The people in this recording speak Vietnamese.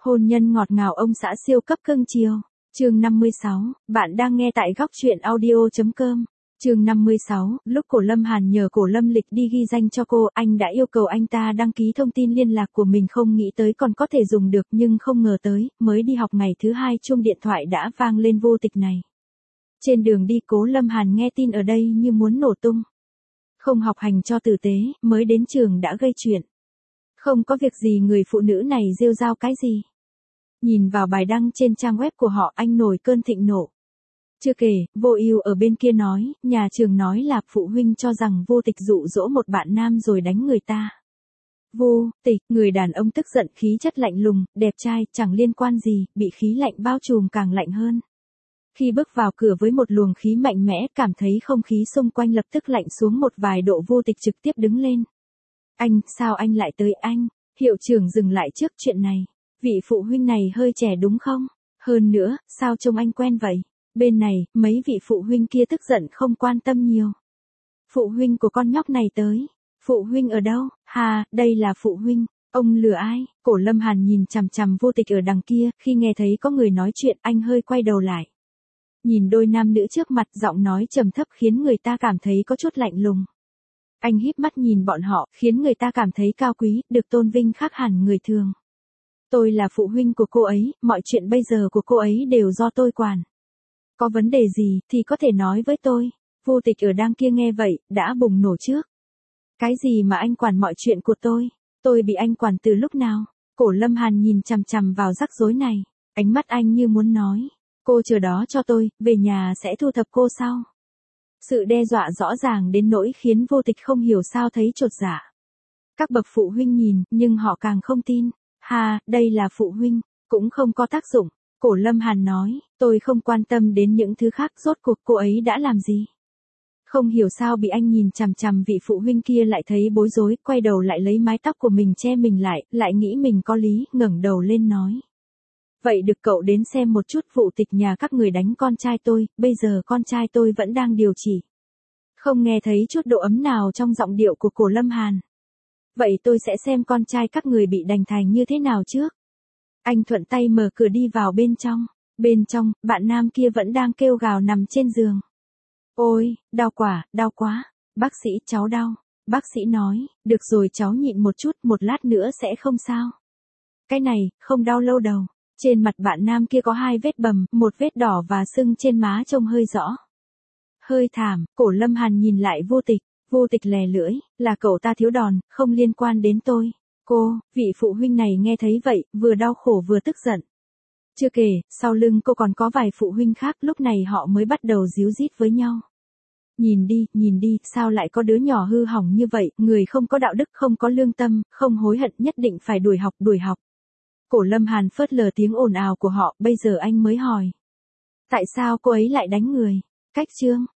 Hôn nhân ngọt ngào ông xã siêu cấp cưng chiều. Chương 56, bạn đang nghe tại góc truyện audio.com. Chương 56, lúc Cổ Lâm Hàn nhờ Cổ Lâm Lịch đi ghi danh cho cô, anh đã yêu cầu anh ta đăng ký thông tin liên lạc của mình, không nghĩ tới còn có thể dùng được, nhưng không ngờ tới, mới đi học ngày thứ 2 chuông điện thoại đã vang lên vô tịch này. Trên đường đi Cố Lâm Hàn nghe tin ở đây như muốn nổ tung. Không học hành cho tử tế, mới đến trường đã gây chuyện. Không có việc gì người phụ nữ này rêu rao cái gì. Nhìn vào bài đăng trên trang web của họ, anh nổi cơn thịnh nộ. Chưa kể, Vô Ưu ở bên kia nói, nhà trường nói là phụ huynh cho rằng Vô Tịch dụ dỗ một bạn nam rồi đánh người ta. Vô Tịch, người đàn ông tức giận, khí chất lạnh lùng, đẹp trai, chẳng liên quan gì, bị khí lạnh bao trùm càng lạnh hơn. Khi bước vào cửa với một luồng khí mạnh mẽ, cảm thấy không khí xung quanh lập tức lạnh xuống một vài độ. Vô Tịch trực tiếp đứng lên. Anh, sao anh lại tới anh? Hiệu trưởng dừng lại trước chuyện này. Vị phụ huynh này hơi trẻ đúng không? Hơn nữa, sao trông anh quen vậy? Bên này, mấy vị phụ huynh kia tức giận không quan tâm nhiều. Phụ huynh của con nhóc này tới. Phụ huynh ở đâu? Hà, đây là phụ huynh. Ông lừa ai? Cổ Lâm Hàn nhìn chằm chằm Vô Tịch ở đằng kia, khi nghe thấy có người nói chuyện, anh hơi quay đầu lại. Nhìn đôi nam nữ trước mặt, giọng nói trầm thấp khiến người ta cảm thấy có chút lạnh lùng. Anh híp mắt nhìn bọn họ, khiến người ta cảm thấy cao quý, được tôn vinh khác hẳn người thường. Tôi là phụ huynh của cô ấy, mọi chuyện bây giờ của cô ấy đều do tôi quản. Có vấn đề gì thì có thể nói với tôi. Vô Tịch ở đằng kia nghe vậy, đã bùng nổ trước. Cái gì mà anh quản mọi chuyện của tôi? Tôi bị anh quản từ lúc nào? Cổ Lâm Hàn nhìn chằm chằm vào rắc rối này. Ánh mắt anh như muốn nói. Cô chờ đó cho tôi, về nhà sẽ thu thập cô sau. Sự đe dọa rõ ràng đến nỗi khiến Vô Tịch không hiểu sao thấy chột dạ. Các bậc phụ huynh nhìn, nhưng họ càng không tin. Hà, đây là phụ huynh, cũng không có tác dụng. Cổ Lâm Hàn nói, tôi không quan tâm đến những thứ khác, rốt cuộc cô ấy đã làm gì. Không hiểu sao bị anh nhìn chằm chằm, vị phụ huynh kia lại thấy bối rối, quay đầu lại lấy mái tóc của mình che mình lại nghĩ mình có lý, ngẩng đầu lên nói. Vậy được, cậu đến xem một chút vụ tịch nhà các người đánh con trai tôi, bây giờ con trai tôi vẫn đang điều trị. Không nghe thấy chút độ ấm nào trong giọng điệu của Cổ Lâm Hàn. Vậy tôi sẽ xem con trai các người bị đánh thành như thế nào trước. Anh thuận tay mở cửa đi vào bên trong. Bên trong, bạn nam kia vẫn đang kêu gào nằm trên giường. Ôi, đau quá. Bác sĩ, cháu đau. Bác sĩ nói, được rồi cháu nhịn một chút, một lát nữa sẽ không sao. Cái này, không đau lâu đâu. Trên mặt bạn nam kia có 2 vết bầm, một vết đỏ và sưng trên má trông hơi rõ. Hơi thảm. Cổ Lâm Hàn nhìn lại Vô Tịch. Vô Tịch lè lưỡi, là cậu ta thiếu đòn, không liên quan đến tôi. Cô, vị phụ huynh này nghe thấy vậy, vừa đau khổ vừa tức giận. Chưa kể, sau lưng cô còn có vài phụ huynh khác, lúc này họ mới bắt đầu díu dít với nhau. Nhìn đi, sao lại có đứa nhỏ hư hỏng như vậy, người không có đạo đức, không có lương tâm, không hối hận, nhất định phải đuổi học. Cổ Lâm Hàn phớt lờ tiếng ồn ào của họ, bây giờ anh mới hỏi. Tại sao cô ấy lại đánh người? Cách chương,